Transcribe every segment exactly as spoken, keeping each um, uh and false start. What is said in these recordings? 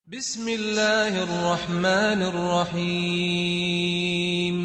بسم الله الرحمن الرحيم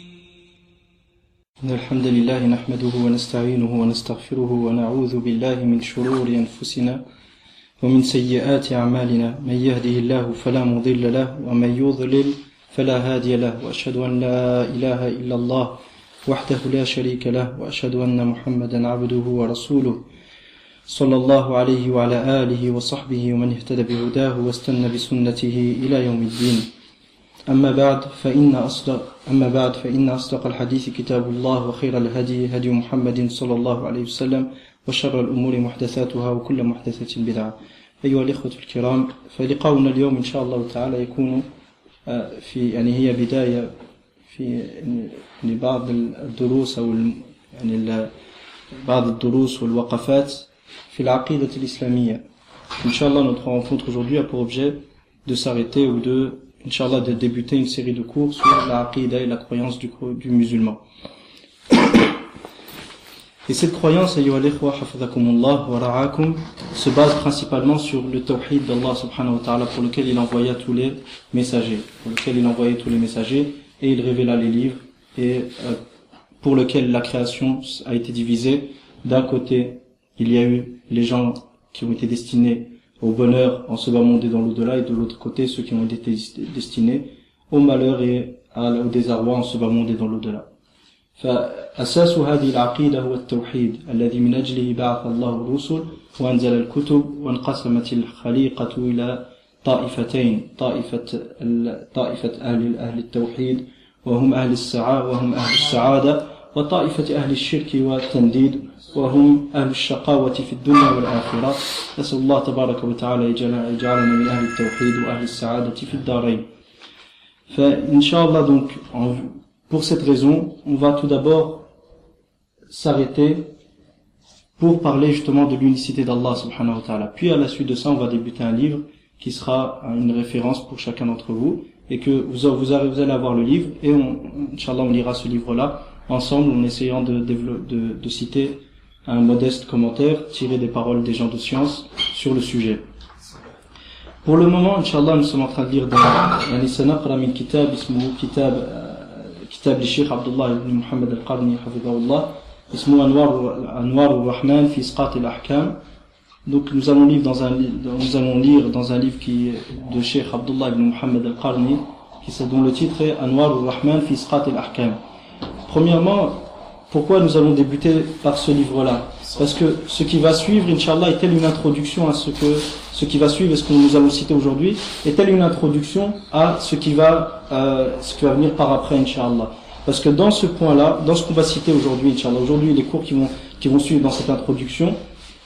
إن الحمد لله نحمده ونستعينه ونستغفره ونعوذ بالله من شرور أنفسنا ومن سيئات أعمالنا من يهده الله فلا مضل له ومن يضلل فلا هادي له وأشهد أن لا إله إلا الله وحده لا شريك له وأشهد أن محمدا عبده ورسوله صلى الله عليه وعلى آله وصحبه ومن اهتدى بهداه واستنى بسنته إلى يوم الدين. أما بعد فإن أصدق أما بعد فإن أصدق الحديث كتاب الله وخير الهدي هدي محمد صلى الله عليه وسلم وشر الأمور محدثاتها وكل محدثة بدعة. أيها الإخوة الكرام، فلقاؤنا اليوم إن شاء الله تعالى يكون في يعني هي بداية في بعض الدروس أو يعني بعض الدروس والوقفات في العقيدة الإسلامية. Inch'Allah, notre rencontre aujourd'hui a pour objet de s'arrêter ou de, Inch'Allah, de débuter une série de cours sur la aqida et la croyance du, du musulman. Et cette croyance, ayyuha al-ikhwa, hafidhakumullah wa ra'akum, se base principalement sur le tawhid d'Allah subhanahu wa ta'ala, pour lequel il envoya tous les messagers, pour lequel il envoyait tous les messagers, et il révéla les livres, et euh, pour lequel la création a été divisée. D'un côté, il y a eu les gens qui ont été destinés au bonheur en ce bas monde et dans l'au-delà, et de l'autre côté, ceux qui ont été destinés au malheur et au désarroi en ce bas monde et dans l'au-delà. فأساس هذه العقيدة هو التوحيد الذي من أجله بعث الله الرسل وأنزل الكتب، وانقسمت الخليقة إلى طائفتين، طائفة طائفة أهل أهل التوحيد وهم أهل السعادة وهم أهل السعادة، وطائفة أهل الشرك والتنديد وهم أهل الشقاوة في الدنيا والآخرة. نسأل الله تبارك وتعالى يجعلنا من أهل التوحيد وأهل السعادة في الدارين. فإنشاءالله, donc, pour cette raison, on va tout d'abord s'arrêter pour parler justement de l'unicité d'Allah subhanahu wa ta'ala. Puis à la suite de ça, on va débuter un livre qui sera une référence pour chacun d'entre vous, et que vous, vous, vous allez avoir le livre, et on, Inch'Allah, on lira ce livre-là ensemble en essayant de, de, de, de citer un modeste commentaire tiré des paroles des gens de science sur le sujet. Pour le moment, Inch'Allah, nous sommes en train de lire dans يعني سنقرأ من كتاب اسمه كتاب كتاب للشيخ عبد الله بن محمد القرني حفظه الله اسمه أنوار أنوار الرحمن في إسقاط الأحكام. Donc nous allons lire dans un nous allons lire dans un livre qui est de Cheikh Abdullah ibn Muhammad al-Qarni, qui dont le titre est Anwar al-Rahman fi Isqat al-Ahkam. Premièrement, pourquoi nous allons débuter par ce livre-là? Parce que ce qui va suivre, Inch'Allah, est-elle une introduction à ce que ce qui va suivre et ce que nous allons citer aujourd'hui, est-elle une introduction à ce qui va euh, ce qui va venir par après, Inch'Allah? Parce que dans ce point-là, dans ce qu'on va citer aujourd'hui, Inch'Allah, aujourd'hui les cours qui vont qui vont suivre dans cette introduction,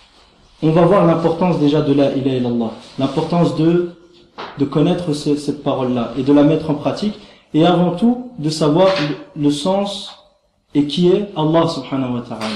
on va voir l'importance déjà de la ilaha illallah, l'importance de de connaître ce, cette parole-là et de la mettre en pratique, et avant tout de savoir le, le sens et qui est Allah subhanahu wa ta'ala,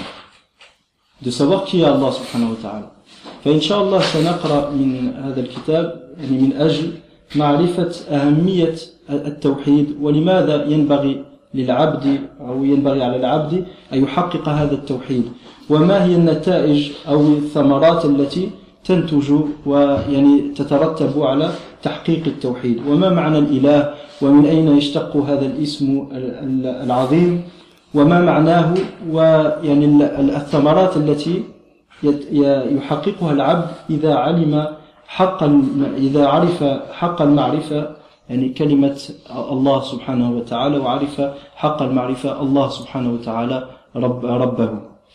de savoir qui est Allah subhanahu wa ta'ala. فإن شاء الله سنقرأ من هذا الكتاب يعني من أجل معرفة أهمية التوحيد، ولماذا ينبغي للعبد أو ينبغي على العبد أن يحقق هذا التوحيد، وما هي النتائج أو الثمرات التي تنتج ويعني تترتب على تحقيق التوحيد، وما معنى الإله، ومن أين يشتق هذا الاسم العظيم، وما معناه، ويعني الثمرات التي يحققها العبد إذا علم حق إذا عرف حق المعرفة، يعني كلمة الله سبحانه وتعالى، وعرف حق المعرفة الله سبحانه وتعالى رب ربه.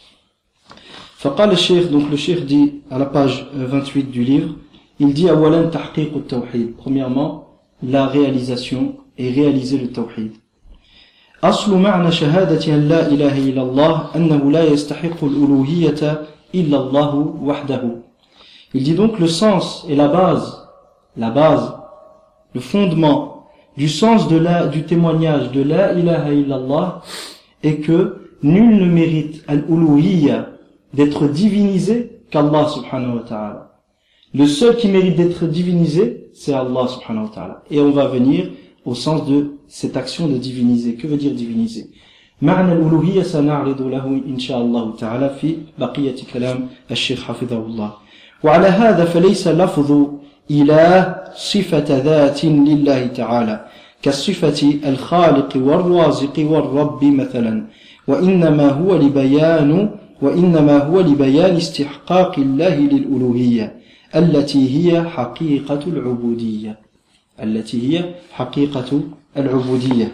فقال الشيخ, donc le cheikh dit à la page vingt-huit du livre, il dit أولا تحقيق التوحيد, premièrement la réalisation et réaliser le tawhid. أصل معنى شهادة أن لا إله إلا الله أنه لا يستحق الألوهية إلا الله وحده. Il dit donc le sens et la base, la base, le fondement du sens de la, du témoignage de la ilaha illallah est que nul ne mérite al-uluhiyya, d'être divinisé, qu'Allah subhanahu wa ta'ala. Le seul qui mérite d'être divinisé, c'est Allah subhanahu wa ta'ala. Et on va venir au sens de cette action de diviniser. Que veut dire diviniser? معنى الألوهية سنعرض له إن شاء الله تعالى في بقية كلام الشيخ حفظه الله. وعلى هذا فليس لفظ إله صفة ذات لله تعالى كالصفة الخالق والرازق والرب مثلا وإنما هو لبيان وإنما هو لبيان استحقاق الله للألوهية التي هي حقيقة العبودية التي هي حقيقة العبودية.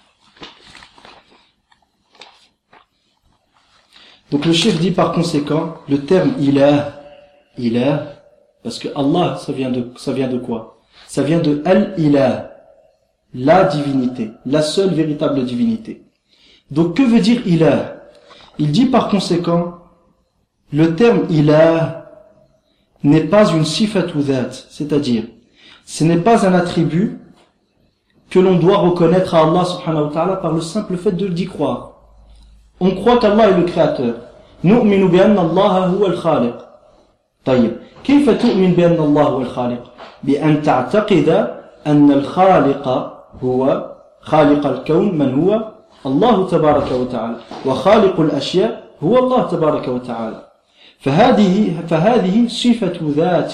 Donc le cheikh dit par conséquent le terme ilah, ilah, parce que Allah ça vient de, ça vient de quoi? Ça vient de al-ilah, la divinité, la seule véritable divinité. Donc que veut dire ilah? Il dit par conséquent le terme ilah n'est pas une sifatu dhat, c'est-à-dire ce n'est pas un attribut que l'on doit reconnaître à Allah subhanahu wa ta'ala par le simple fait de d'y croire. On croit qu'Allah est le créateur. نؤمن بأن الله هو الخالق. طيب كيف تؤمن بأن الله هو الخالق؟ بأن تعتقد أن الخالق هو خالق الكون من هو الله تبارك وتعالى وخالق الأشياء هو الله تبارك وتعالى. فهذه فهذه صفة ذات.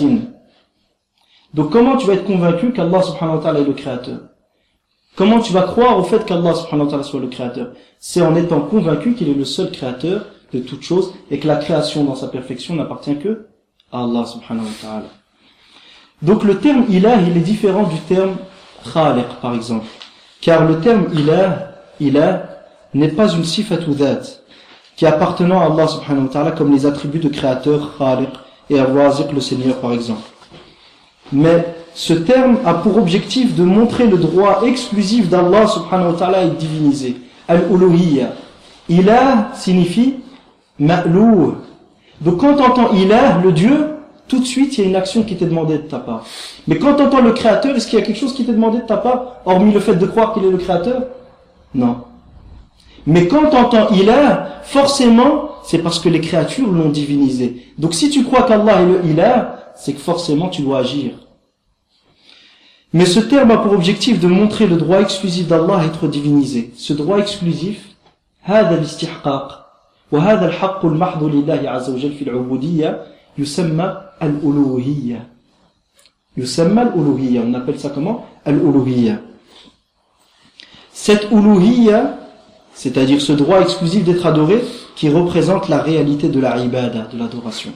Donc comment tu vas être convaincu qu'Allah subhanahu wa ta'ala est le créateur? Comment tu vas croire au fait qu'Allah subhanahu wa ta'ala soit le créateur? C'est en étant convaincu qu'il est le seul créateur de toutes choses et que la création dans sa perfection n'appartient que à Allah subhanahu wa ta'ala. Donc le terme ilah, il est différent du terme khaliq par exemple. Car le terme ilah, ilah n'est pas une sifatu dhat qui appartenant à Allah subhanahu wa ta'ala comme les attributs de créateur, khaliq et ar-raziq, le Seigneur par exemple. Mais ce terme a pour objectif de montrer le droit exclusif d'Allah subhanahu wa ta'ala et divinisé. Al-uluhiyya. Ilah signifie ma'louh. Donc quand tu entends ilah, le Dieu, tout de suite il y a une action qui t'est demandée de ta part. Mais quand tu entends le créateur, est-ce qu'il y a quelque chose qui t'est demandé de ta part, hormis le fait de croire qu'il est le créateur? Non. Mais quand tu entends ilah, forcément, c'est parce que les créatures l'ont divinisé. Donc si tu crois qu'Allah est le ilah, c'est que forcément tu dois agir. Mais ce terme a pour objectif de montrer le droit exclusif d'Allah à être divinisé. Ce droit exclusif, هذا الاستحقاق وهذا الحق المحض لله عز وجل في العبودية يسمى الألوهية. يسمى الألوهية. On appelle ça comment? Al-Uluhiyya. Cette Uluhiyya, c'est-à-dire ce droit exclusif d'être adoré, qui représente la réalité de la ibada, de l'adoration.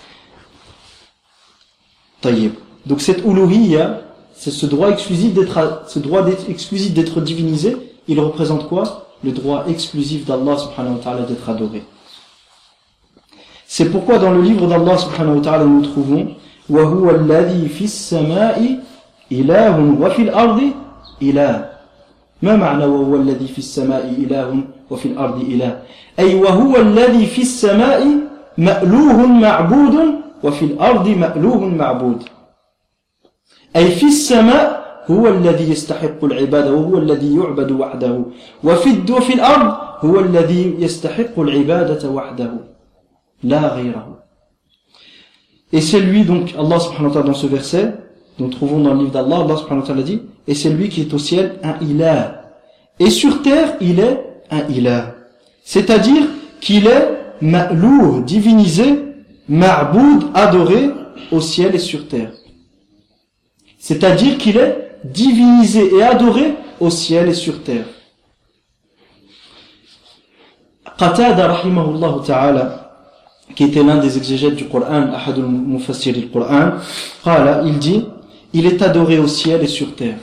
Tayyib. Donc cette Uluhiyya, c'est ce droit exclusif d'être, ce droit d'être exclusif d'être divinisé, il représente quoi? Le droit exclusif d'Allah subhanahu wa ta'ala d'être adoré. C'est pourquoi dans le livre d'Allah subhanahu wa ta'ala nous trouvons وَهُوَ الَّذِي فِي السَّمَاءِ إِلَهٌ وَفِي الْأَرْضِ إِلَهٌ. ما معنى وهو الذي في السماء إله وفي الأرض إله؟ أي وهو الذي في السماء مألوه معبود وفي الأرض مألوه معبود. أي في السماء هو الذي يستحق العبادة وهو الذي يعبد وحده وفي وفي الأرض هو الذي يستحق العبادة وحده لا غيره. Et c'est lui donc Allah subhanahu wa ta'ala dans ce verset nous trouvons dans le livre d'Allah, Allah subhanahu wa ta'ala dit, et c'est lui qui est au ciel un ilah. Et sur terre, il est un ilah. C'est-à-dire qu'il est ma'louh, divinisé, ma'boud, adoré au ciel et sur terre. C'est-à-dire qu'il est divinisé et adoré au ciel et sur terre. Qatada rahimahullah ta'ala, qui était l'un des exégètes du Coran, ahadul mufassir du Coran, qala, il dit, il est adoré au ciel et sur terre.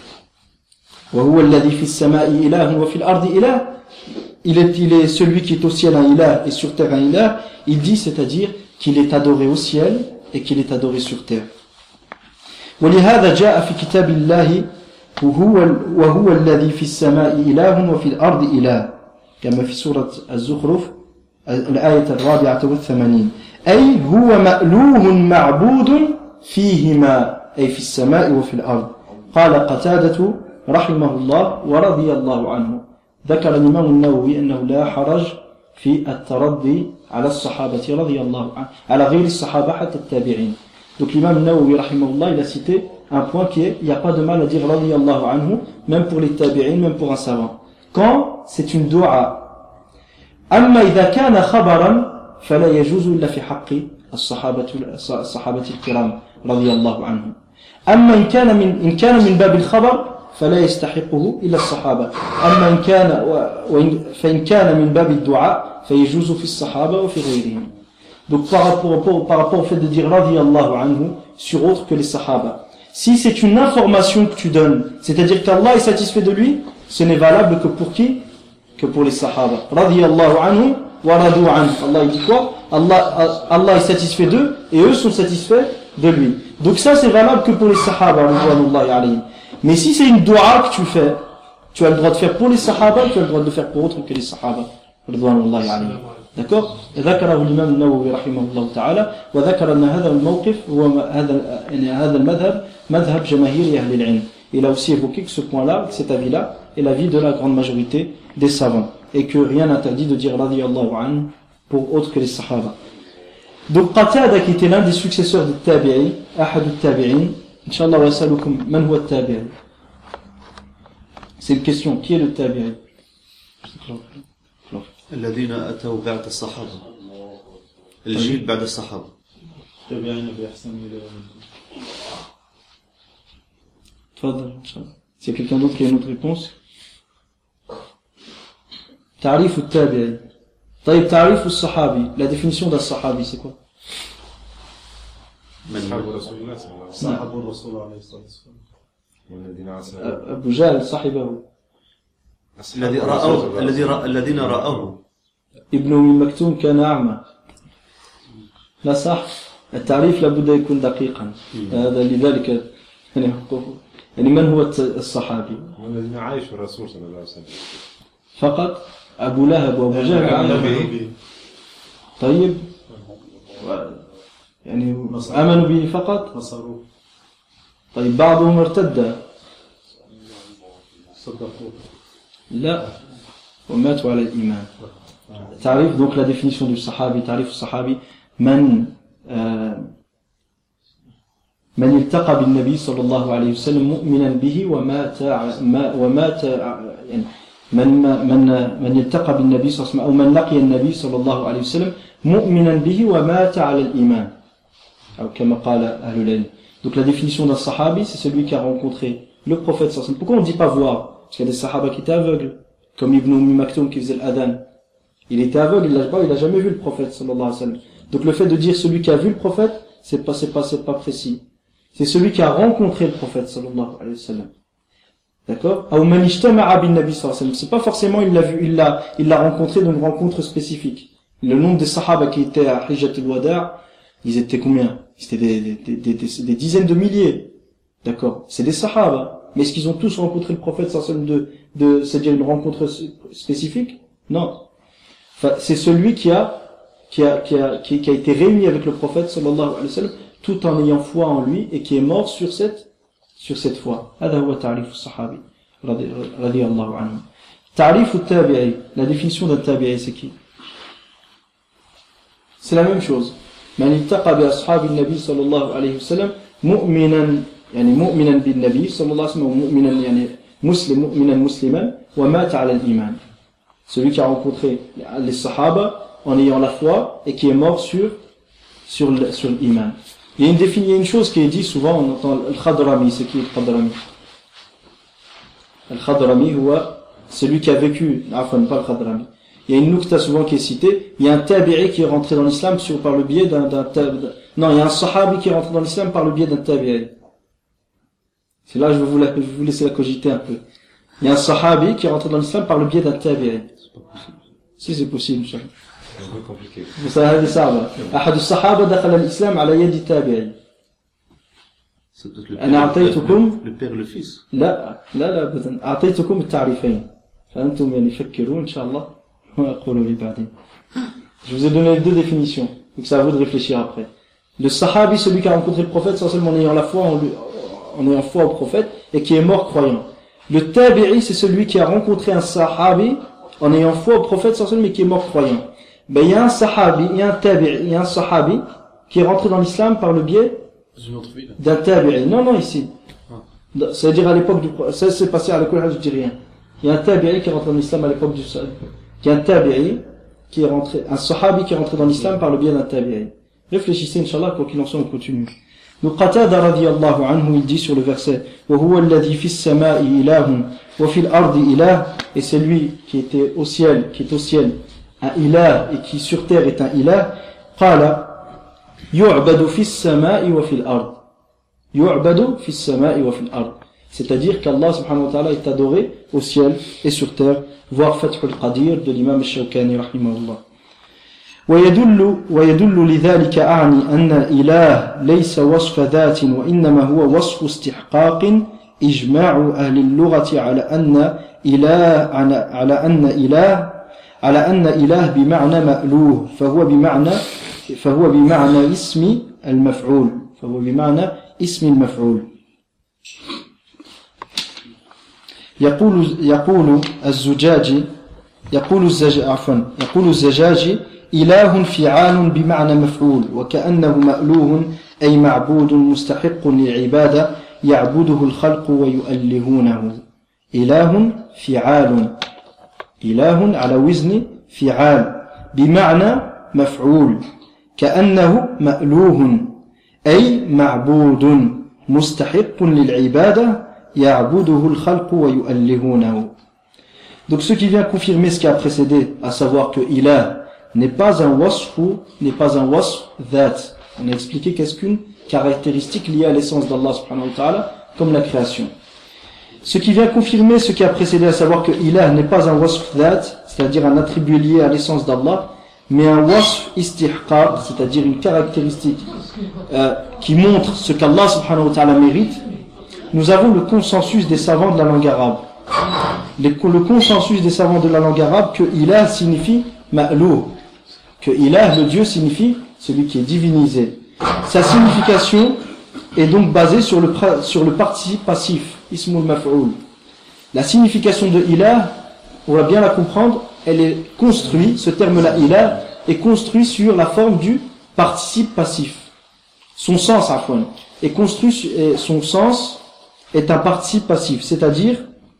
Il est, il est celui qui est au ciel un ilah et sur terre un ilah. Il dit, c'est-à-dire qu'il est adoré au ciel et qu'il est adoré sur terre. ولهذا جاء في كتاب الله وهو وهو الذي في السماء إله وفي الأرض إله كما في سورة الزخرف الآية الرابعة والثمانين أي هو مألوه معبود فيهما أي في السماء وفي الأرض. قال قتادة رحمه الله ورضي الله عنه. ذكر الإمام النووي أنه لا حرج في الترضي على الصحابة رضي الله عنه على غير الصحابة حتى التابعين. Donc l'imam Nawawi rahimahullah, il a cité un point qui est, il n'y a pas de mal à dire radiyallahu anhu, même pour les tabi'in, même pour un savant. Quand c'est une dua. Amma idha kana khabaran, fala yajuzu illa fi haqqi as-sahabati al-kiram radiyallahu anhu. أما إن كان من إن كان من باب الخبر فلا يستحقه إلا الصحابة أما إن كان وإن فإن كان من باب الدعاء فيجوز في الصحابة وفي غيرهم. Donc par rapport, par rapport au fait de dire radiyallahu anhu sur autre que les sahaba, si c'est une information que tu donnes, c'est-à-dire qu'Allah est satisfait de lui, ce n'est valable que pour qui? Que pour les sahaba. Radiyallahu anhu wa radu anhu. Allah il dit quoi? Allah, Allah est satisfait d'eux et eux sont satisfaits de lui. Donc ça c'est valable que pour les sahaba radiyallahu alayhim. Mais si c'est une dua que tu fais, tu as le droit de faire pour les sahaba, tu as le droit de faire pour autre que les sahaba radiyallahu alayhim. D'accord? ذكره الإمام النووي رحمه الله تعالى وذكر أن هذا الموقف هو هذا يعني هذا المذهب مذهب جماهير أهل العلم. Il a aussi évoqué que ce point-là, cet avis-là, est l'avis de la grande majorité des savants et que rien n'interdit de dire radiyallahu anhu pour autre que les sahaba. Donc Qatada qui était l'un des successeurs de Tabi'i, ahad al-Tabi'in, Inch'Allah wa yasalukum man huwa al-Tabi'i. C'est une question, qui est le Tabi'i? الذين أتوا بعد الصحابة الجيل بعد الصحابة تابعين بإحسان إلى يوم الدين. تفضل إن شاء الله. S'il y a quelqu'un d'autre qui a une autre réponse. تعريف التابعي. طيب تعريف الصحابي. La définition d'un sahabi c'est quoi? أصحاب رسول الله صلى الله عليه وسلم. صحاب الرسول عليه الصلاة والسلام. والذين عاصروه. أبو جهل صاحبه. الذي رأوا الذي الذين رأوه. ابن أم مكتوم كان أعمى. لا صح. التعريف لابد يكون دقيقا. هذا لذلك يعني يعني من هو الصحابي؟ والذين عايشوا الرسول صلى الله عليه وسلم. فقط أبو لهب وأبو جهل آمنوا. طيب يعني آمنوا به فقط. نصروه. طيب بعضهم ارتد. صدقوه. لا وماتوا على الإيمان. تعريف donc la définition du sahabi, تعريف الصحابي من من التقى بالنبي صلى الله عليه وسلم مؤمنا به ومات ومات يعني من من من التقى بالنبي صلى الله عليه وسلم أو من لقي النبي صلى الله عليه وسلم مؤمنا به ومات على الإيمان أو كما قال أهل العلم. Donc la définition d'un sahabi c'est celui qui a rencontré le prophète sallallahu alayhi wa sallam. Pourquoi on ne dit pas voir? Parce qu'il y a des sahaba qui étaient aveugles, comme Ibn Umm Maktoum qui faisait l'adhan. Il était aveugle, il n'a il a jamais vu le prophète sallallahu alayhi wa sallam. Donc le fait de dire celui qui a vu le prophète, c'est pas c'est pas c'est pas précis. C'est celui qui a rencontré le prophète sallallahu alayhi wa sallam. D'accord? Ou man ijtama'a bin nabi sallallahu alayhi wa sallam. C'est pas forcément il l'a vu, il l'a il l'a rencontré d'une rencontre spécifique. Le nombre des sahaba qui étaient à Hijjat al-Wada', ils étaient combien? C'était des des, des des des dizaines de milliers. D'accord? C'est des sahaba. Mais est-ce qu'ils ont tous rencontré le prophète sallallahu alayhi wa sallam de, de, c'est-à-dire une rencontre spécifique? Non. Enfin, c'est celui qui a, qui a, qui a, qui, qui a été réuni avec le prophète sallallahu alayhi wa sallam, tout en ayant foi en lui, et qui est mort sur cette, sur cette foi. هذا هو تعريف الصحابي رضي الله عنه. تعريف التابعي. La définition d'un tabi'i, c'est qui? C'est la même chose. من التقى بأصحاب النبي صلى الله عليه وسلم مؤمنا يعني مؤمنا بالنبي صلى الله عليه وسلم ومؤمنا يعني مسلم مؤمنا مسلما ومات على الإيمان. Celui qui a rencontré les sahaba en ayant la foi et qui est mort sur sur le, sur l'iman. Il y a une définition, il y a une chose qui est dit souvent, on entend al-Khadrami. C'est qui le Khadrami? Al-Khadrami, celui qui a vécu, enfin pas le Khadrami. Il y a une nukta souvent qui est citée. Il y a un tabi'i qui est rentré dans l'islam sur par le biais d'un, d'un tabi'i. Non, il y a un sahabi qui est rentré dans l'islam par le biais d'un tabi'i. C'est là je vais vous, la, je vais vous laisser la cogiter un peu. Il y a un sahabi qui est rentré dans l'islam par le biais d'un tabi'i. Si c'est possible, c'est un peu compliqué. Ça هذه صعبة. أحد الصحابة دخل الإسلام على يد تابعي. أنا أعطيتكم le père le fils. لا لا لا أبدا. أعطيتكم التعريفين. فأنتم يعني فكروا إن شاء الله وأقولوا لي بعدين. Je vous ai donné deux définitions. Donc c'est à vous de réfléchir après. Le sahabi, celui qui a rencontré le prophète, sans seulement en ayant la foi en, lui, en ayant foi au prophète et qui est mort croyant. Le tabi'i, c'est celui qui a rencontré un sahabi en ayant foi au prophète sans mais qui est mort croyant. Ben, il y a un sahabi, il y a un tabi'i, il y a un sahabi qui est rentré dans l'islam par le biais d'un tabi'i. Non, non, ici. C'est-à-dire à l'époque du, ça s'est passé à l'école, je dis rien. Il y a un tabi'i qui est rentré dans l'islam à l'époque du, il y a un tabi'i qui est rentré, un sahabi qui est rentré dans l'islam par le biais d'un tabi'i. Réfléchissez, Inch'Allah, quoi qu'il en soit, on continue. Donc Qatada radiyallahu anhu, il dit sur le verset وَهُوَ الَّذِي فِي السَّمَاءِ إِلَهٌ وَفِي الْأَرْضِ إِلَهٌ, et c'est lui qui était au ciel, qui est au ciel un ilah et qui sur terre est un ilah. قال يُعْبَدُ فِي السَّمَاءِ وَفِي الْأَرْضِ يُعْبَدُ فِي السَّمَاءِ وَفِي الْأَرْضِ, c'est-à-dire qu'Allah subhanahu wa ta'ala est adoré au ciel et sur terre, voir Fath al-Qadir de l'imam al-Shawkani rahimahullah. ويدل ويدل لذلك أعني أن الإله ليس وصف ذات وإنما هو وصف استحقاق إجماع أهل اللغة على أن إله على أن إله على أن إله بمعنى مألوه فهو بمعنى فهو بمعنى اسم المفعول فهو بمعنى اسم المفعول. يقول يقول الزجاجي يقول الزجاجي عفوا يقول الزجاجي إله فعال بمعنى مفعول وكأنه مألوه أي معبود مستحق للعبادة يعبده الخلق ويؤلهونه. إله فعال إله على وزن فعال بمعنى مفعول كأنه مألوه أي معبود مستحق للعبادة يعبده الخلق ويؤلهونه. Donc ce qui vient confirmer ce qui a précédé, à savoir que ilah n'est pas un wasf ou n'est pas un wasf dhat. On a expliqué qu'est-ce qu'une caractéristique liée à l'essence d'Allah subhanahu wa ta'ala, comme la création. Ce qui vient confirmer ce qui a précédé, à savoir que ilah n'est pas un wasf dhat, c'est-à-dire un attribut lié à l'essence d'Allah, mais un wasf istihqaq, c'est-à-dire une caractéristique euh, qui montre ce qu'Allah subhanahu wa ta'ala mérite. Nous avons le consensus des savants de la langue arabe. Le consensus des savants de la langue arabe que ilah signifie ma'lou, que ilah, le Dieu, signifie celui qui est divinisé. Sa signification est donc basée sur le, sur le participe passif, ismul maf'oul. La signification de ilah, on va bien la comprendre, elle est construite, ce terme-là ilah, est construit sur la forme du participe passif. Son sens, afwan, est construit, et son sens est un participe passif, c'est-à-dire,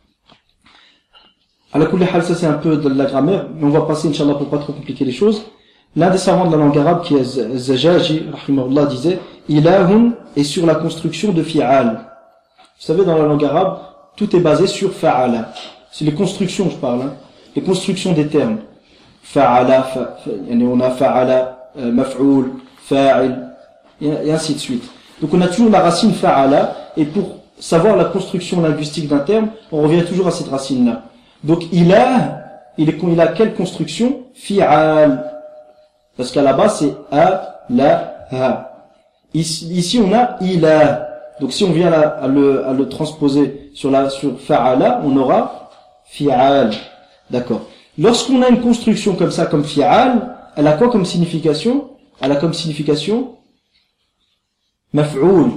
à la kulli hal, ça c'est un peu de la grammaire, mais on va passer, Inch'Allah, pour pas trop compliquer les choses. L'un des savants de la langue arabe, qui est Zajaji, rahimahullah, disait, ilahun est sur la construction de fi'al. Vous savez, dans la langue arabe, tout est basé sur fa'ala. C'est les constructions, je parle, hein. Les constructions des termes. Fa'ala, fa, fa, on a fa'ala, euh, maf'oul, fa'il, et ainsi de suite. Donc on a toujours la racine fa'ala, et pour savoir la construction linguistique d'un terme, on revient toujours à cette racine-là. Donc ilah, il, est, il a quelle construction? Fi'al. Parce qu'à la base c'est a, la, ha. Ici, ici on a ilah. Donc si on vient à, à, le, à le transposer sur la sur fa'ala, on aura fi'al. D'accord. Lorsqu'on a une construction comme ça, comme fi'al, elle a quoi comme signification? Elle a comme signification maf'oul.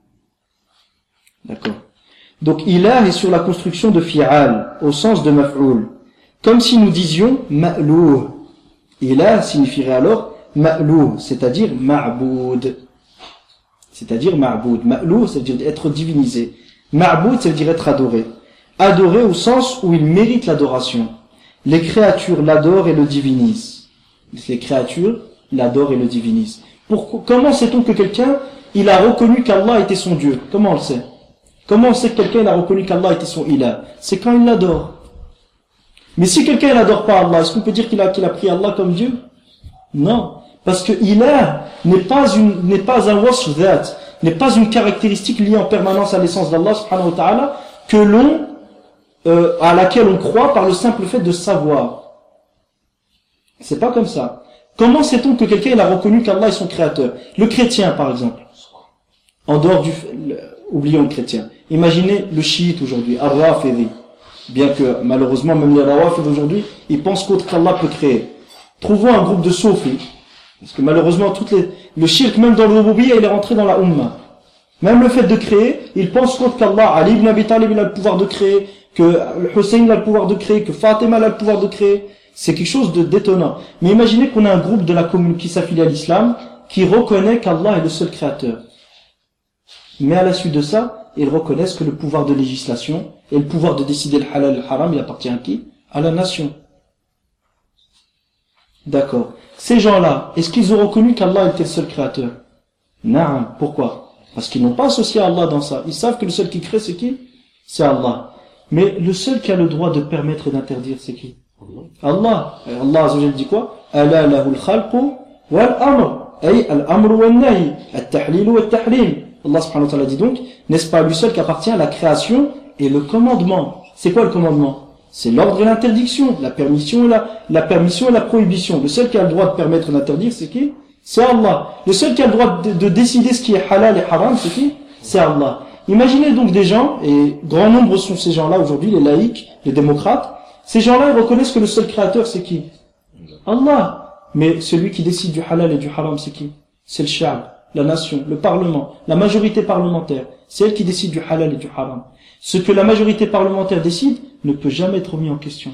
D'accord. Donc ilah est sur la construction de fi'al, au sens de maf'oul. Comme si nous disions ma'louh. Ilah signifierait alors ma'louh, c'est-à-dire ma'boud. C'est-à-dire ma'boud. Ma'louh, ça veut dire être divinisé. Ma'boud, ça veut dire être adoré. Adoré au sens où il mérite l'adoration. Les créatures l'adorent et le divinisent. Les créatures l'adorent et le divinisent. Pourquoi, comment sait-on que quelqu'un, il a reconnu qu'Allah était son Dieu? Comment on le sait? Comment on sait que quelqu'un a reconnu qu'Allah était son ilah? C'est quand il l'adore. Mais si quelqu'un n'adore pas Allah, est-ce qu'on peut dire qu'il a, qu'il a pris Allah comme Dieu? Non. Parce que ilah n'est pas une, n'est pas un wasf dhat, n'est pas une caractéristique liée en permanence à l'essence d'Allah subhanahu wa ta'ala, que l'on, euh, à laquelle on croit par le simple fait de savoir. C'est pas comme ça. Comment sait-on que quelqu'un il a reconnu qu'Allah est son créateur? Le chrétien, par exemple. En dehors du, le, oublions le chrétien. Imaginez le chiite aujourd'hui, Ar-Rafidi. Bien que, malheureusement, même les Rawafid aujourd'hui, ils pensent qu'autre qu'Allah peut créer. Trouvons un groupe de Soufis. Parce que malheureusement, toutes les, le shirk, même dans le Rububiyya, il est rentré dans la Ummah. Même le fait de créer, ils pensent qu'autre qu'Allah, Ali ibn Abi Talib, il a le pouvoir de créer, que le Hussein a le pouvoir de créer, que Fatima a le pouvoir de créer. C'est quelque chose de détonnant. Mais imaginez qu'on a un groupe de la commune qui s'affilie à l'islam, qui reconnaît qu'Allah est le seul créateur. Mais à la suite de ça, ils reconnaissent que le pouvoir de législation et le pouvoir de décider le halal et le haram, il appartient à qui? À la nation. D'accord. Ces gens-là, est-ce qu'ils ont reconnu qu'Allah était le seul créateur? Non. Pourquoi? Parce qu'ils n'ont pas associé Allah dans ça. Ils savent que le seul qui crée, c'est qui? C'est Allah. Mais le seul qui a le droit de permettre et d'interdire, c'est qui? Allah. Et Allah Azza wa Jalla dit quoi? Ala lahul khalqu wal amr. Ay al-amr wal nahi. At-tahlil wa at-tahrim. Allah subhanahu wa ta'ala dit donc, n'est-ce pas lui seul qui appartient à la création et le commandement? C'est quoi le commandement? C'est l'ordre et l'interdiction, la permission et la, la permission et la prohibition. Le seul qui a le droit de permettre et d'interdire, c'est qui? C'est Allah. Le seul qui a le droit de, de décider ce qui est halal et haram, c'est qui? C'est Allah. Imaginez donc des gens, et grand nombre sont ces gens-là aujourd'hui, les laïcs, les démocrates. Ces gens-là, ils reconnaissent que le seul créateur, c'est qui? Allah. Mais celui qui décide du halal et du haram, c'est qui? C'est le sha'b, la nation, le parlement, la majorité parlementaire. C'est elle qui décide du halal et du haram. Ce que la majorité parlementaire décide ne peut jamais être remis en question.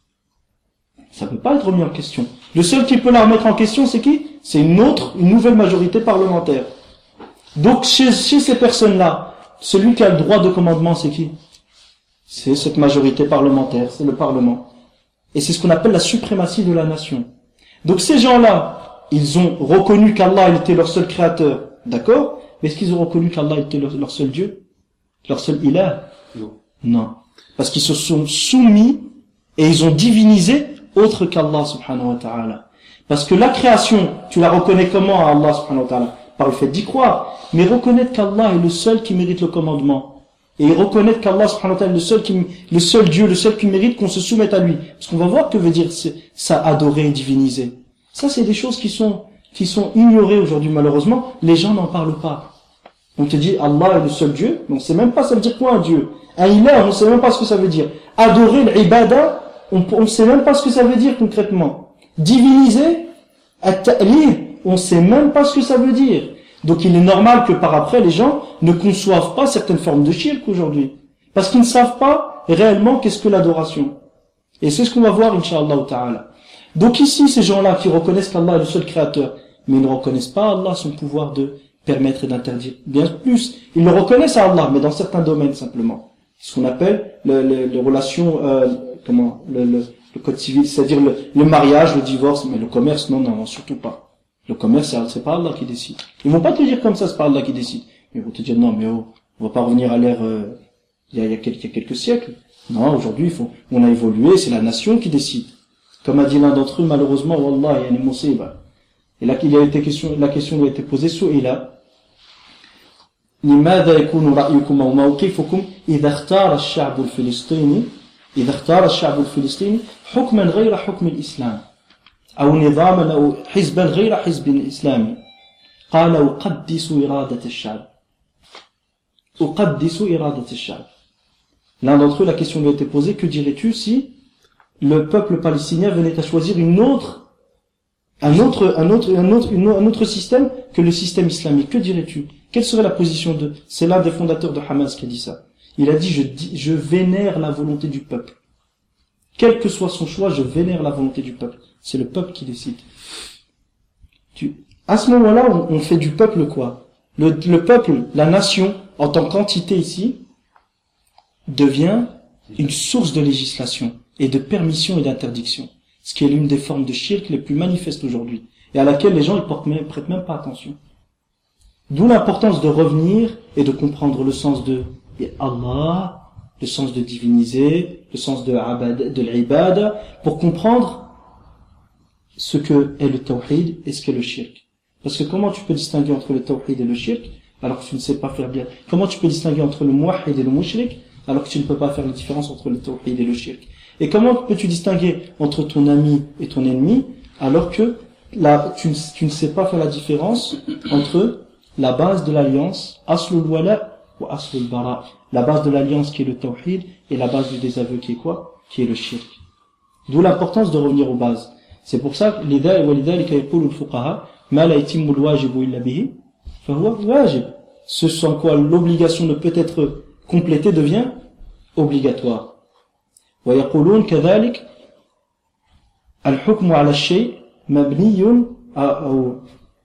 Ça ne peut pas être remis en question. Le seul qui peut la remettre en question, c'est qui? C'est une autre, une nouvelle majorité parlementaire. Donc, chez, chez ces personnes-là, celui qui a le droit de commandement, c'est qui? C'est cette majorité parlementaire, c'est le Parlement. Et c'est ce qu'on appelle la suprématie de la nation. Donc, ces gens-là, ils ont reconnu qu'Allah était leur seul créateur, d'accord? Mais est-ce qu'ils ont reconnu qu'Allah était leur, leur seul Dieu? Leur seul ilah? Non. Non. Parce qu'ils se sont soumis et ils ont divinisé autre qu'Allah subhanahu wa ta'ala. Parce que la création, tu la reconnais comment à Allah subhanahu wa ta'ala? Par le fait d'y croire. Mais reconnaître qu'Allah est le seul qui mérite le commandement. Et reconnaître qu'Allah subhanahu wa ta'ala est le seul qui, le seul Dieu, le seul qui mérite qu'on se soumette à lui. Parce qu'on va voir que veut dire ça, adorer et diviniser. Ça, c'est des choses qui sont, qui sont ignorées aujourd'hui, malheureusement. Les gens n'en parlent pas. On te dit Allah est le seul Dieu, mais on sait même pas ça veut dire quoi un Dieu. Un ilah, on sait même pas ce que ça veut dire. Adorer l'ibada, on ne sait même pas ce que ça veut dire concrètement. Diviniser, at-ta'lih, on sait même pas ce que ça veut dire. Donc il est normal que par après les gens ne conçoivent pas certaines formes de shirk aujourd'hui. Parce qu'ils ne savent pas réellement qu'est-ce que l'adoration. Et c'est ce qu'on va voir, Inch'Allah ta'ala. Donc ici, ces gens-là qui reconnaissent qu'Allah est le seul créateur, mais ils ne reconnaissent pas Allah son pouvoir de permettre et d'interdire. Bien plus, ils le reconnaissent à Allah, mais dans certains domaines simplement. Ce qu'on appelle le, le, les relations, euh, comment, le, le, le code civil, c'est-à-dire le, le mariage, le divorce, mais le commerce, non, non, surtout pas. Le commerce, c'est pas Allah qui décide. Ils vont pas te dire comme ça, c'est pas Allah qui décide. Ils vont te dire non, mais oh, on va pas revenir à l'ère euh, il y a, il y a quelques, il y a quelques siècles. Non, aujourd'hui, il faut, on a évolué, c'est la nation qui décide. Comme a dit l'un d'entre eux, malheureusement, wallah, il y a une musiba. Et là, il y a été question, la question lui a été posée, su'ila. لماذا يكون رأيكم أو موقفكم إذا اختار الشعب الفلسطيني إذا اختار الشعب الفلسطيني حكما غير حكم الإسلام أو نظاما أو حزبا غير حزب الإسلامي قال أقدس إرادة الشعب أقدس إرادة الشعب. L'un d'entre eux, la question lui a été posée, que dirais-tu si le peuple palestinien venait à choisir une autre, un autre, un autre, un autre, une, un autre système que le système islamique? Que dirais-tu? Quelle serait la position de... C'est l'un des fondateurs de Hamas qui a dit ça. Il a dit, je, dis, je vénère la volonté du peuple. Quel que soit son choix, je vénère la volonté du peuple. C'est le peuple qui décide. Tu... À ce moment-là, on, on fait du peuple quoi? le, le peuple, la nation, en tant qu'entité ici, devient une source de législation et de permission et d'interdiction. Ce qui est l'une des formes de shirk les plus manifestes aujourd'hui. Et à laquelle les gens ne portent même, prêtent même pas attention. D'où l'importance de revenir et de comprendre le sens de Allah, le sens de diviniser, le sens de, de l'ibad, pour comprendre ce que est le tawhid et ce qu'est le shirk. Parce que comment tu peux distinguer entre le tawhid et le shirk alors que tu ne sais pas faire bien? Comment tu peux distinguer entre le muwahhid et le mushrik alors que tu ne peux pas faire la différence entre le tawhid et le shirk? Et comment peux-tu distinguer entre ton ami et ton ennemi alors que là, tu, tu ne sais pas faire la différence entre la base de l'alliance, aslul wala ou aslul bara, la base de l'alliance qui est le tawhid et la base du désaveu qui est quoi? Qui est le shirk. D'où l'importance de revenir aux bases. C'est pour ça que ce sans quoi l'obligation ne peut être complétée devient obligatoire. ويقولون كذلك الحكم على الشيء مبني أو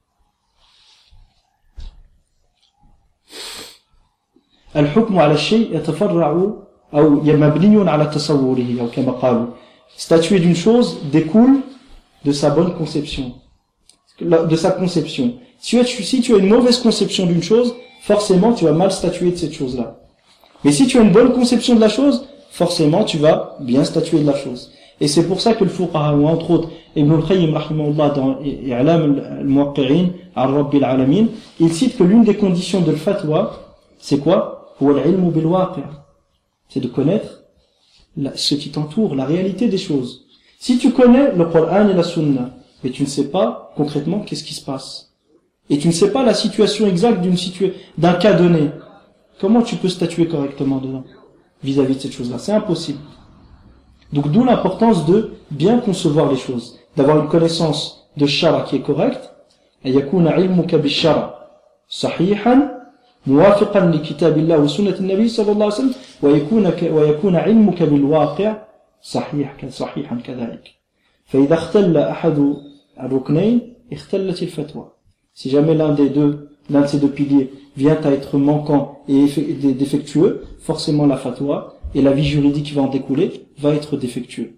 الحكم على الشيء يتفرع أو مبني على تصوره أو كما قالوا. Statuer d'une chose découle de sa bonne conception, de sa conception. Si tu as, si tu as une mauvaise conception d'une chose, forcément tu vas mal statuer de cette chose-là. Mais si tu as une bonne conception de la chose, forcément tu vas bien statuer de la chose. Et c'est pour ça que le fuqaha, ou entre autres, Ibn al-Qayyim, rahimahullah, dans I'lam al-Muwaqqi'in, al-Rabbil alamin, il cite que l'une des conditions de fatwa, c'est quoi? Huwa al-ilmu bil waqi'. C'est de connaître la, ce qui t'entoure, la réalité des choses. Si tu connais le Coran et la Sunna, mais tu ne sais pas concrètement qu'est-ce qui se passe, et tu ne sais pas la situation exacte d'une situa- d'un cas donné, comment tu peux statuer correctement dedans, vis-à-vis de cette chose-là? C'est impossible. Donc d'où l'importance de bien concevoir les choses, d'avoir une connaissance de shara qui est correcte, et yakuna ilmuka bishara sahihan muwafiqan li kitabillah wa sunnati nabi sallallahu alayhi wa sallam wa yakuna wa yakuna ilmuka bil waqi' sahih sahihan kadhalik. Fa idha ikhtalla ahadu ar-ruknayn ikhtallat al-fatwa. Si jamais l'un des deux, l'un de ces deux piliers vient à être manquant et défectueux, forcément la fatwa et la vie juridique qui va en découler va être défectueux.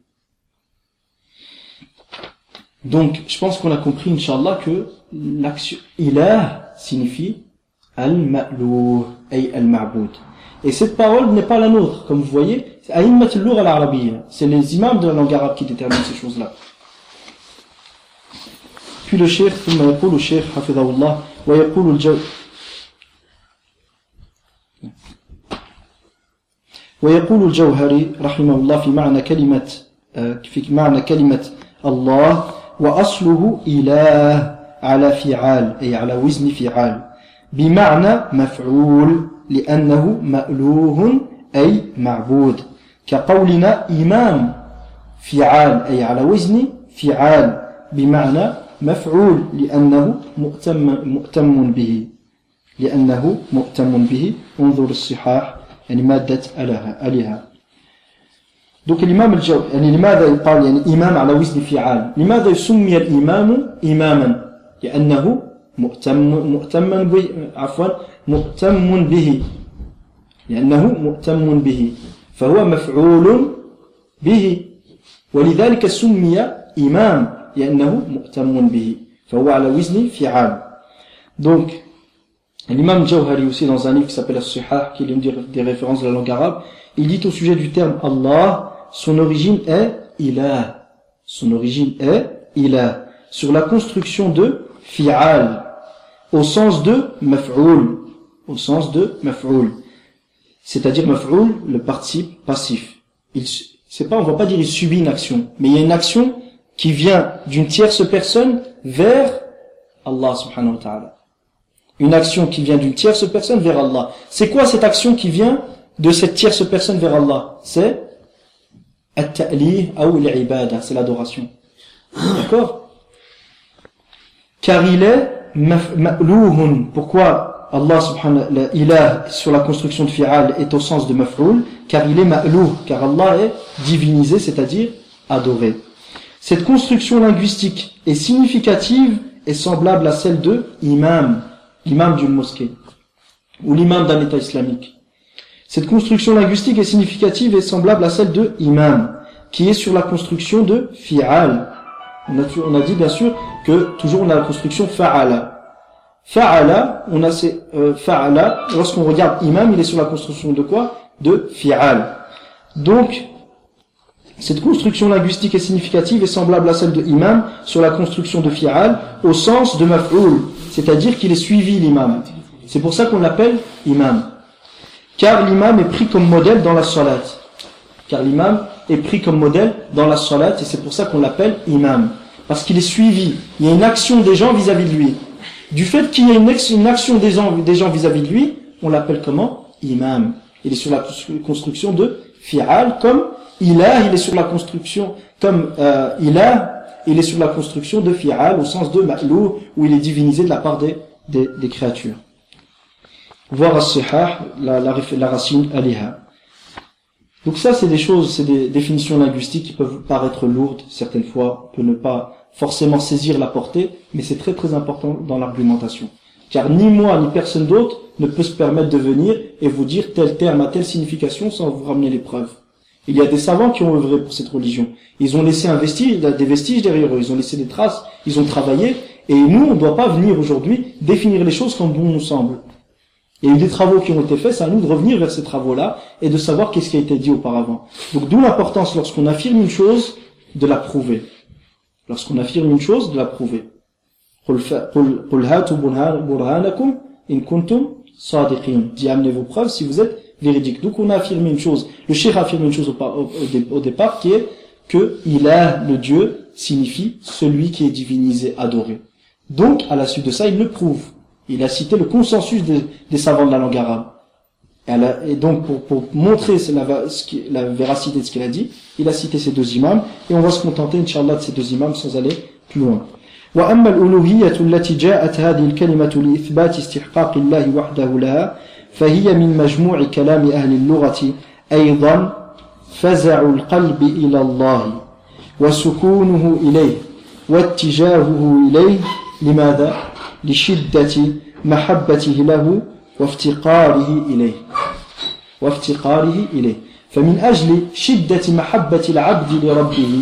Donc, je pense qu'on a compris, Inch'Allah, que l'action ilah signifie al-ma'louh, ay al-ma'boud. Et cette parole n'est pas la nôtre, comme vous voyez, c'est a'immat al-lugha al-arabiyya. C'est les imams de la langue arabe qui déterminent ces choses-là. Puis le cheikh, ثم يقول الشيخ حفظه الله ويقول الجو ويقول الجوهري رحمه الله في معنى كلمة في معنى كلمة الله وأصله إله على فعال أي على وزن فعال بمعنى مفعول لأنه مألوه أي معبود كقولنا إمام فعال أي على وزن فعال بمعنى مفعول لأنه مؤتم مؤتم به لأنه مؤتم به انظر الصحاح يعني مادة ألها. Donc l'imam يعني لماذا يقال يعني إمام على وزن فعال؟ لماذا سمي الإمام إماما؟ لأنه مؤتم مؤتم به عفوا مؤتم به لأنه مؤتم به فهو مفعول به ولذلك سمي إمام لأنه مؤتم به فهو على وزن فعال. Donc l'imam Jawhari aussi dans un livre qui s'appelle As-Sihah, qui est l'une des références de la langue arabe, il dit au sujet du terme Allah, son origine est ilah. Son origine est ilah. Sur la construction de fi'al, au sens de maf'oul. Au sens de maf'oul. C'est-à-dire maf'oul, le participe passif. Il, c'est pas, on va pas dire il subit une action, mais il y a une action qui vient d'une tierce personne vers Allah subhanahu wa ta'ala. Une action qui vient d'une tierce personne vers Allah. C'est quoi cette action qui vient de cette tierce personne vers Allah? C'est at-ta'lih ou l'ibada, c'est l'adoration. D'accord? Car il est ma'louhun. Pourquoi Allah subhanahu wa ta'ala, ilah sur la construction de fi'al est au sens de maf'oul? Car il est ma'louh, car Allah est divinisé, c'est-à-dire adoré. Cette construction linguistique est significative et semblable à celle de imam, l'imam d'une mosquée, ou l'imam d'un État islamique. Cette construction linguistique est significative et semblable à celle de imam, qui est sur la construction de fi'al. On a, on a dit bien sûr que toujours on a la construction fa'ala. Fa'ala, on a ces, euh, fa'ala, lorsqu'on regarde imam, il est sur la construction de quoi? De fi'al. Donc, cette construction linguistique est significative et semblable à celle de imam sur la construction de fi'al au sens de maf'oul, c'est-à-dire qu'il est suivi l'imam. C'est pour ça qu'on l'appelle imam. Car l'imam est pris comme modèle dans la salat. Car l'imam est pris comme modèle dans la salat et c'est pour ça qu'on l'appelle imam. Parce qu'il est suivi. Il y a une action des gens vis-à-vis de lui. Du fait qu'il y a une, ex- une action des gens, des gens vis-à-vis de lui, on l'appelle comment? Imam. Il est sur la construction de fi'al comme ilah, il est sur la construction comme euh, ilah, il est sur la construction de fi'al au sens de ma'lou, où il est divinisé de la part des, des, des créatures. Voir as-sihah, la, la, la racine aliha. Donc ça, c'est des choses, c'est des définitions linguistiques qui peuvent paraître lourdes, certaines fois, on peut ne pas forcément saisir la portée, mais c'est très très important dans l'argumentation. Car ni moi, ni personne d'autre ne peut se permettre de venir et vous dire tel terme a telle signification sans vous ramener les preuves. Il y a des savants qui ont œuvré pour cette religion. Ils ont laissé un vestige, des vestiges derrière eux, ils ont laissé des traces, ils ont travaillé, et nous, on ne doit pas venir aujourd'hui définir les choses comme bon nous semble. Il y a eu des travaux qui ont été faits, c'est à nous de revenir vers ces travaux-là et de savoir qu'est-ce qui a été dit auparavant. Donc d'où l'importance, lorsqu'on affirme une chose, de la prouver. Lorsqu'on affirme une chose, de la prouver. قُلْ هَاتُوا بُرْهَانَكُمْ إِن كُنْتُمْ صَادِقِينَ. Dis, amenez vos preuves si vous êtes véridiques. Donc on a affirmé une chose, le cheikh a affirmé une chose au, au, au départ, qui est que Ilah, le Dieu, signifie celui qui est divinisé, adoré. Donc, à la suite de ça, il le prouve. Il a cité le consensus des, des savants de la langue arabe. Et donc, pour, pour montrer la, ce qui, la véracité de ce qu'il a dit, il a cité ces deux imams, et on va se contenter, Inch'Allah, de ces deux imams sans aller plus loin. وأما الألوهية التي جاءت هذه الكلمة لإثبات استحقاق الله وحده لها فهي من مجموع كلام أهل اللغة أيضا فزع القلب إلى الله وسكونه إليه واتجاهه إليه. لماذا؟ لشدة محبته له وافتقاره إليه وافتقاره إليه فمن أجل شدة محبة العبد لربه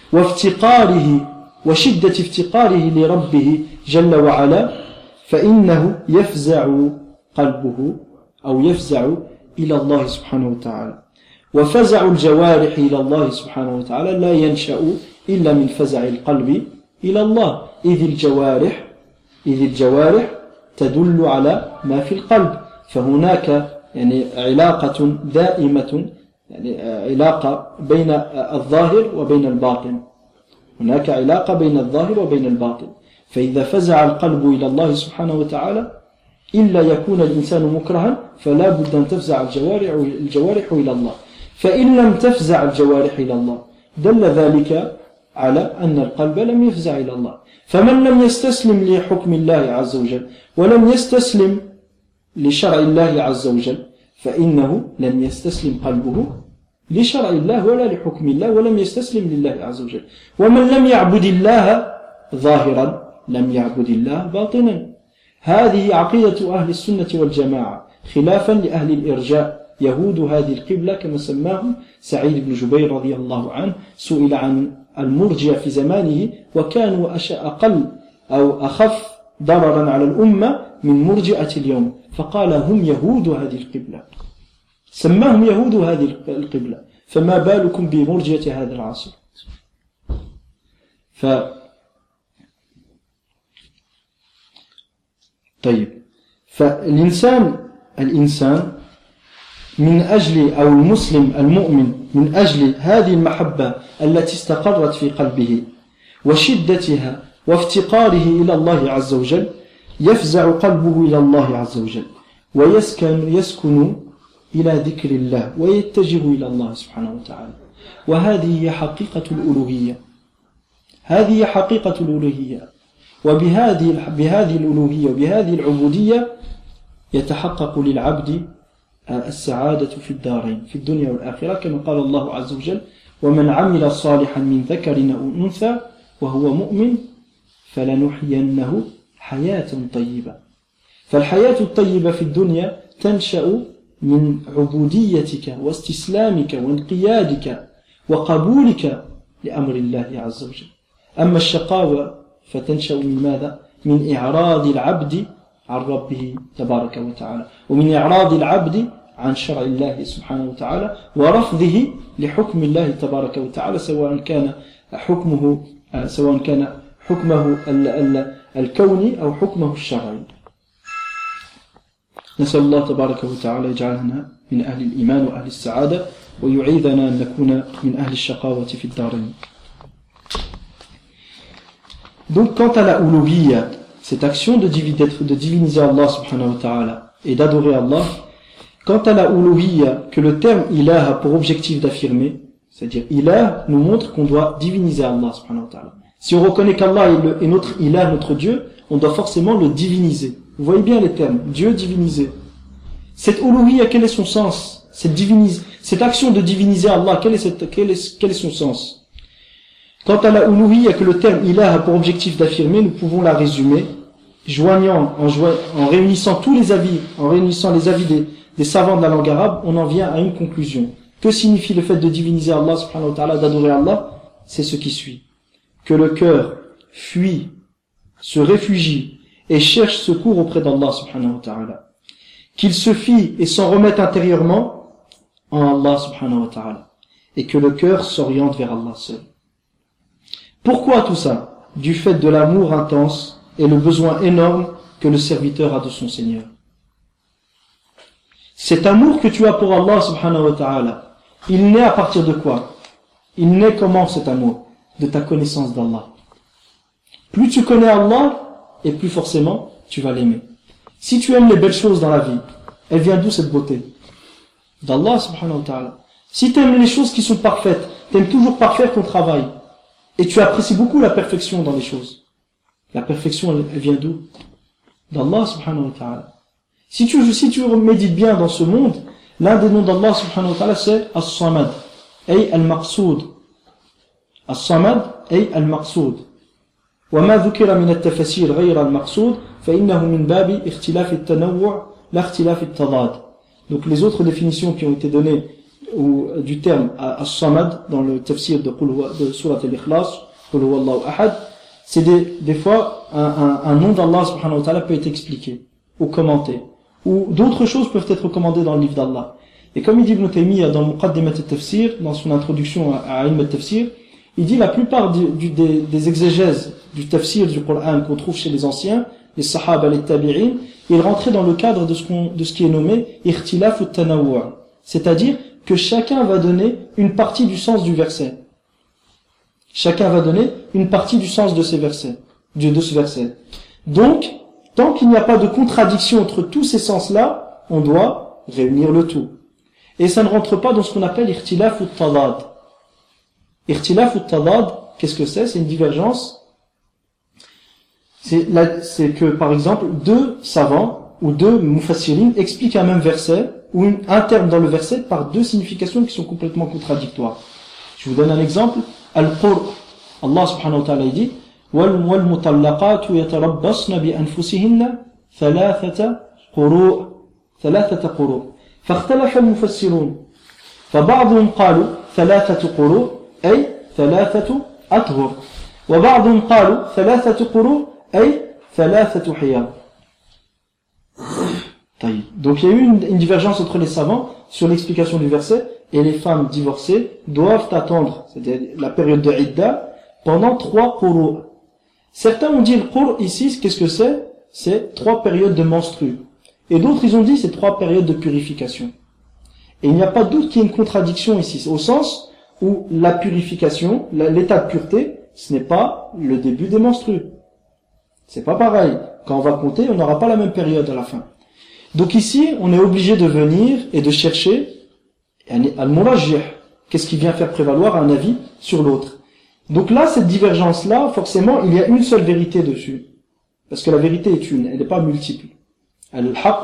وافتقاره وشدة افتقاره لربه جل وعلا فإنه يفزع قلبه أو يفزع إلى الله سبحانه وتعالى. وفزع الجوارح إلى الله سبحانه وتعالى لا ينشأ إلا من فزع القلب إلى الله إذ الجوارح إذ الجوارح تدل على ما في القلب فهناك يعني علاقة دائمة يعني علاقة بين الظاهر وبين الباطن هناك علاقة بين الظاهر وبين الباطن فإذا فزع القلب إلى الله سبحانه وتعالى إلا يكون الإنسان مكرها فلا بد أن تفزع الجوارح الجوارح إلى الله فإن لم تفزع الجوارح إلى الله دل ذلك على أن القلب لم يفزع إلى الله. فمن لم يستسلم لحكم الله عز وجل ولم يستسلم لشرع الله عز وجل فإنه لم يستسلم قلبه لشرع الله ولا لحكم الله ولم يستسلم لله عز وجل. ومن لم يعبد الله ظاهرا لم يعبد الله باطنا. هذه عقيدة أهل السنة والجماعة خلافا لأهل الإرجاء يهود هذه القبلة كما سماهم سعيد بن جبير رضي الله عنه. سئل عن المرجع في زمانه وكانوا أقل أو أخف ضررا على الأمة من مرجئة اليوم فقال هم يهود هذه القبلة سماهم يهود هذه القبلة فما بالكم بمرجئة هذا العصر. ف طيب فالإنسان الإنسان من أجل أو المسلم المؤمن من أجل هذه المحبة التي استقرت في قلبه وشدتها وافتقاره إلى الله عز وجل يفزع قلبه إلى الله عز وجل ويسكن يسكن إلى ذكر الله ويتجه إلى الله سبحانه وتعالى. وهذه هي حقيقة الألوهية هذه حقيقة الألوهية وبهذه بهذه الألوهية وبهذه العبودية يتحقق للعبد السعادة في الدارين في الدنيا والآخرة كما قال الله عز وجل ومن عمل صالحا من ذكر أو أنثى وهو مؤمن فلنحيينه حياة طيبة. فالحياة الطيبة في الدنيا تنشأ من عبوديتك واستسلامك وانقيادك وقبولك لأمر الله عز وجل. أما الشقاوة فتنشأ من ماذا؟ من إعراض العبد عن ربه تبارك وتعالى ومن إعراض العبد عن شرع الله سبحانه وتعالى ورفضه لحكم الله تبارك وتعالى سواء كان حكمه سواء كان حكمه الكوني أو حكمه الشرعي. نسأل الله تبارك وتعالى يجعلنا من أهل الإيمان وأهل السعادة ويعيذنا أن نكون من أهل الشقاوة في الدارين. Donc quant à la uluhiyya, cette action de, de diviniser Allah subhanahu wa ta'ala et d'adorer Allah, quant à la uluhiyya, que le terme ilah a pour objectif d'affirmer, c'est-à-dire ilah nous montre qu'on doit diviniser Allah subhanahu wa ta'ala. Si on reconnaît qu'Allah est, est notre ilah, notre Dieu, on doit forcément le diviniser. Vous voyez bien les termes, Dieu divinisé. Cette uluhiyya, quel est son sens? Cette, divinise, cette action de diviniser Allah, quel est, cette, quel est, quel est son sens? Quant à la uluhiyya, que le terme ilah a pour objectif d'affirmer, nous pouvons la résumer, joignant, en, joignant, en réunissant tous les avis, en réunissant les avis des, des savants de la langue arabe, on en vient à une conclusion. Que signifie le fait de diviniser Allah subhanahu wa ta'ala, d'adorer Allah? C'est ce qui suit. Que le cœur fuit, se réfugie et cherche secours auprès d'Allah subhanahu wa ta'ala. qu'il se fie et s'en remette intérieurement en Allah subhanahu wa ta'ala, et que le cœur s'oriente vers Allah seul. Pourquoi tout ça? Du fait de l'amour intense et le besoin énorme que le serviteur a de son Seigneur. Cet amour que tu as pour Allah subhanahu wa ta'ala, il naît à partir de quoi? Il naît comment cet amour? De ta connaissance d'Allah. Plus tu connais Allah, et plus forcément tu vas l'aimer. Si tu aimes les belles choses dans la vie, elle vient d'où cette beauté? D'Allah subhanahu wa ta'ala. Si tu aimes les choses qui sont parfaites, tu aimes toujours parfaire ton travail, et tu apprécies beaucoup la perfection dans les choses. La perfection, elle, elle vient d'où? D'Allah subhanahu wa ta'ala. Si tu, si tu médites bien dans ce monde, l'un des noms d'Allah subhanahu wa ta'ala c'est As-Samad, ay Al-Maqsoud. As-Samad, ay Al-Maqsoud. وما ذكر من التفسير غير المقصود فإنه من باب اختلاف التنوع لا اختلاف التضاد. Donc les autres définitions qui ont été données ou, du terme As-Samad dans le tafsir de, de Surat Al-Ikhlas, Qul huwa Allahu ahad, c'est des, des fois un, un, un nom d'Allah subhanahu wa ta'ala peut être expliqué ou commenté, ou d'autres choses peuvent être recommandées dans le livre d'Allah. Et comme il dit Ibn Taymiyyah dans Muqaddimat al-Tafsir, dans son introduction à Ilm al-Tafsir, il dit la plupart du, du, des, des exégèses du tafsir du Coran qu'on trouve chez les anciens, les sahaba, les tabi'in, ils rentraient dans le cadre de ce, qu'on, de ce qui est nommé ikhtilaf al-tanawwu', c'est-à-dire que chacun va donner une partie du sens du verset. Chacun va donner une partie du sens de ces versets, de ce verset. Donc, tant qu'il n'y a pas de contradiction entre tous ces sens-là, on doit réunir le tout. Et ça ne rentre pas dans ce qu'on appelle ikhtilaf al-tadad. Ikhtilaf al-tadad, qu'est-ce que c'est? C'est une divergence. C'est, la, c'est que, par exemple, deux savants ou deux mufassirin expliquent un même verset ou une, un terme dans le verset par deux significations qui sont complètement contradictoires. Je vous donne un exemple. Al-Qur', Allah subhanahu wa ta'ala dit وَالْمُطَلَّقَاتُ يَتَرَبَّصْنَ بِأَنفُسِهِنَّ ثَلَاثَةَ قُرُوءٍ ثَلَاثَةَ قُرُوءٍ فاختلف المفسرون فبعضهم قالوا ثلاثة قروء أي ثلاثة أطهر وبعضهم قالوا ثلاثة قروء أي ثلاثة حيض. Donc il y a eu une, une divergence entre les savants sur l'explication du verset, et les femmes divorcées doivent attendre, c'est-à-dire la période de Idda, pendant trois quru'. Certains ont dit le quru' ici, qu'est-ce que c'est? C'est trois périodes de menstrues. Et d'autres, ils ont dit c'est trois périodes de purification. Et il n'y a pas de doute qu'il y ait une contradiction ici, au sens où la purification, l'état de pureté, ce n'est pas le début des menstrues. C'est pas pareil. Quand on va compter, on n'aura pas la même période à la fin. Donc ici, on est obligé de venir et de chercher al-murajjih, qu'est-ce qui vient faire prévaloir un avis sur l'autre. Donc là, cette divergence-là, forcément, il y a une seule vérité dessus. Parce que la vérité est une, elle n'est pas multiple. Al-haqq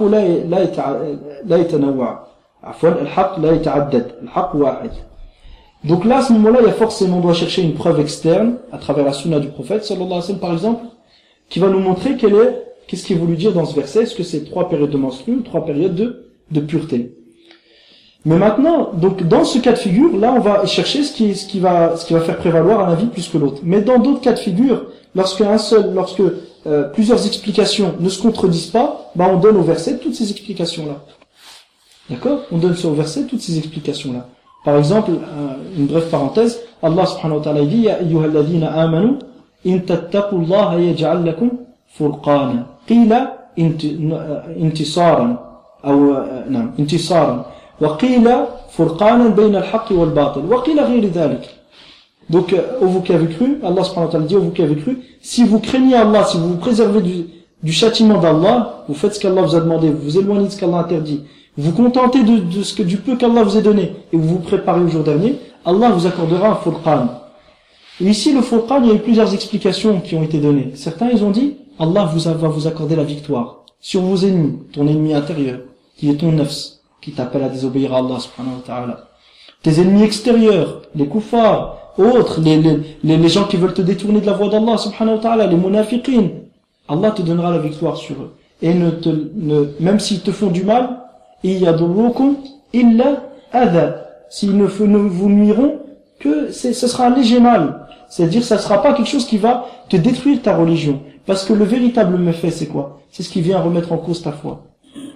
la yatanawwa. Afwan, al-haqq la yata'addad. Al-haqq wahid. Donc là, à ce moment-là, il y a forcément, on doit chercher une preuve externe, à travers la sunna du prophète, sallallahu alayhi wa sallam, par exemple, qui va nous montrer quelle est, qu'est-ce qu'il est voulu dire dans ce verset. Est-ce que c'est trois périodes de menstrues ou trois périodes de, de pureté? Mais maintenant, donc, dans ce cas de figure, là, on va chercher ce qui, ce qui va, ce qui va faire prévaloir un avis plus que l'autre. Mais dans d'autres cas de figure, lorsque un seul, lorsque, euh, plusieurs explications ne se contredisent pas, bah, on donne au verset toutes ces explications-là. D'accord? On donne au verset toutes ces explications-là. Par exemple, euh, une brève parenthèse, Allah subhanahu wa ta'ala dit, Ya ayyuhalladhina amanu, in tattaqullaha yaj'al lakum furqana. Qila intisaran. Ou, non, intisaran. وقيل فرقانا بين الحق والباطل وقيل غير ذلك. Donc euh, vous qui avez cru, Allah subhanahu wa ta'ala dit, vous qui avez cru, si vous craignez Allah, si vous vous préservez du, du châtiment d'Allah, vous faites ce qu'Allah vous a demandé, vous vous éloignez de ce qu'Allah interdit, vous vous contentez de, de ce que du peu qu'Allah vous a donné, et vous vous préparez au jour dernier, Allah vous accordera un furqan. Et ici le furqan, il y a eu plusieurs explications qui ont été données. Certains ils ont dit, Allah vous a, va vous accorder la victoire sur vos ennemis, ton ennemi intérieur, qui est ton nafs, qui t'appelle à désobéir à Allah subhanahu wa ta'ala. Tes ennemis extérieurs, les kuffars, autres, les, les, les, les gens qui veulent te détourner de la voie d'Allah subhanahu wa ta'ala, les munafiqin, Allah te donnera la victoire sur eux. Et ne te, ne, même s'ils te font du mal, iyadurrukum illa adha. S'ils ne, ne vous nuiront que c'est, ce sera un léger mal. C'est-à-dire, ça ne sera pas quelque chose qui va te détruire ta religion. Parce que le véritable méfait, c'est quoi? C'est ce qui vient remettre en cause ta foi.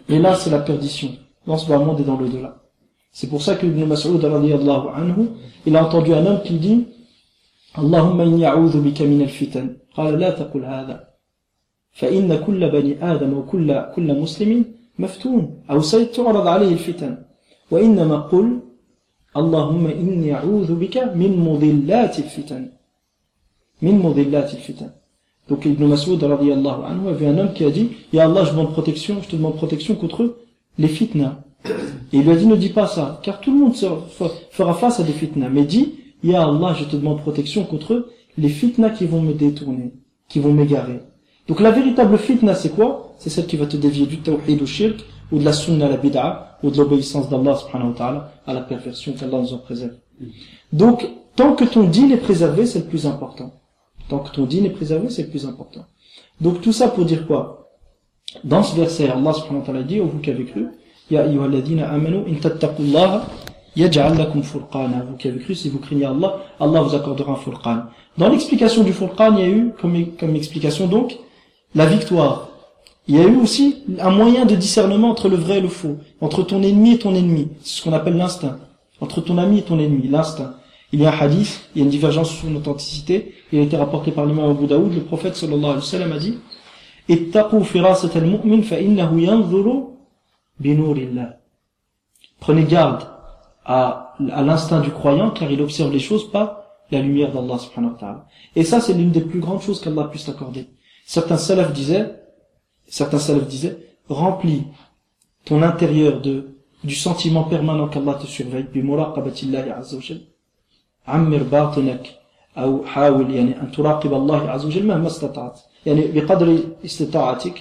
Et là, c'est la perdition, dans ce bas monde et dans l'au-delà. C'est pour ça que Ibn Mas'ud radiyallahu anhu, il a entendu un homme qui dit Allahumma inni a'udhu bika min al-fitan. Qala la taqul hadha. Fa inna kulla bani Adam wa kulla kulla muslimin maftun. Aw saytu'rad alayhi al-fitan. Wa innama qul Allahumma inni a'udhu bika min mudillati al-fitan. Min mudillati al-fitan. Donc Ibn Mas'ud radiyallahu anhu a vu un homme qui a dit Ya Allah, je demande protection, je te demande protection contre les fitnas. Et il lui a dit ne dis pas ça, car tout le monde fera face à des fitnas. Mais dis Ya Allah, je te demande protection contre les fitnas qui vont me détourner, qui vont m'égarer. Donc la véritable fitna, c'est quoi? C'est celle qui va te dévier du tawhid au shirk, ou de la sunna à la bid'a, ou de l'obéissance d'Allah subhanahu wa ta'ala à la perversion, qu'Allah nous en préserve. Donc, tant que ton dîn est préservé, c'est le plus important. Tant que ton dîn est préservé, c'est le plus important. Donc tout ça pour dire quoi? Dans ce verset, Allah subhanahu wa ta'ala dit, oh vous qui avez cru, Ya ayyuhalladhina amanu, in tattaqullaha, yaj'al lakum furqana. Vous qui avez cru, si vous craignez Allah, Allah vous accordera un furqan. Dans l'explication du furqan, il y a eu, comme, comme explication donc, la victoire. Il y a eu aussi un moyen de discernement entre le vrai et le faux, entre ton ennemi et ton ennemi. C'est ce qu'on appelle l'instinct. Entre ton ami et ton ennemi, l'instinct. Il y a un hadith, il y a une divergence sur l'authenticité, il a été rapporté par l'imam Abu Daoud, le prophète sallallahu alayhi wa sallam a dit Ittaqu firasat al-mu'min fa innahu yanzuru bi nurillah. Prenez garde à, à l'instinct du croyant, car il observe les choses par la lumière d'Allah subhanahu wa ta'ala. Et ça, c'est l'une des plus grandes choses qu'Allah puisse t'accorder. Certains salafs disaient, certains salafs disaient, remplis ton intérieur de, du sentiment permanent qu'Allah te surveille, bi muraqabatillahi azza wa jalla. عمر باطنك أو حاول يعني أن تراقب الله عز وجل مهما استطعت يعني بقدر استطاعتك.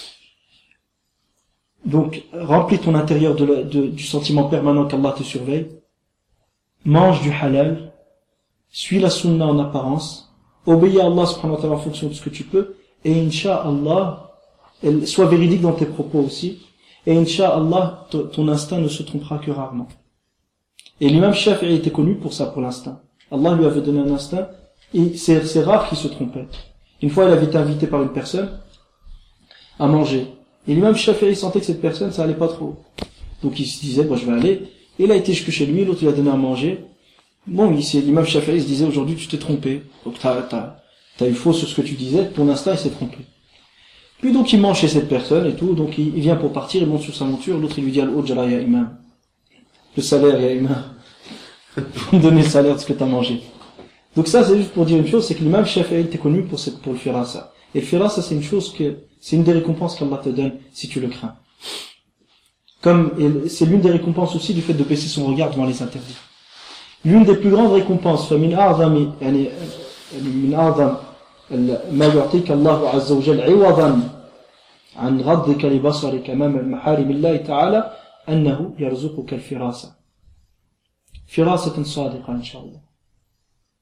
Donc remplis ton intérieur de, la, de, du sentiment permanent qu'Allah te surveille, mange du halal, suis la sunna en apparence, obéis à Allah subhanahu wa ta'ala en fonction de ce que tu peux, et incha'Allah sois véridique dans tes propos aussi, et incha'Allah ton instinct ne se trompera que rarement. Et l'imam Shafi'i était connu pour ça, pour l'instinct. Allah lui avait donné un instinct, et c'est, c'est rare qu'il se trompait. Une fois, il avait été invité par une personne à manger. Et l'imam Shafi'i sentait que cette personne, ça allait pas trop. Donc il se disait, bon, je vais aller. Et il a été jusque chez lui, l'autre il a donné à manger. Bon, ici, l'imam Shafi'i se disait, aujourd'hui tu t'es trompé. Donc t'as, t'as, t'as eu faux sur ce que tu disais, ton instinct il s'est trompé. Puis donc il mange chez cette personne et tout, donc il, il vient pour partir, il monte sur sa monture, l'autre il lui dit, al-Ujra ya imam. Le salaire, il y a une main. Pour me donner le salaire de ce que tu as mangé. Donc ça, c'est juste pour dire une chose, c'est que l'imam Shafi'i était connu pour, cette, pour le firasa. Et le firasa, c'est une chose que, c'est une des récompenses qu'Allah te donne si tu le crains. Comme, et c'est l'une des récompenses aussi du fait de baisser son regard devant les interdits. L'une des plus grandes récompenses, فَمِنْ أَعْظَمِ يعني من أعظم ما يعطيك الله عز وجل عوضا عن غضك لبصرك أمام محارم الله تعالى أنه يرزقك الفراسة فراسة صادقة إن شاء الله.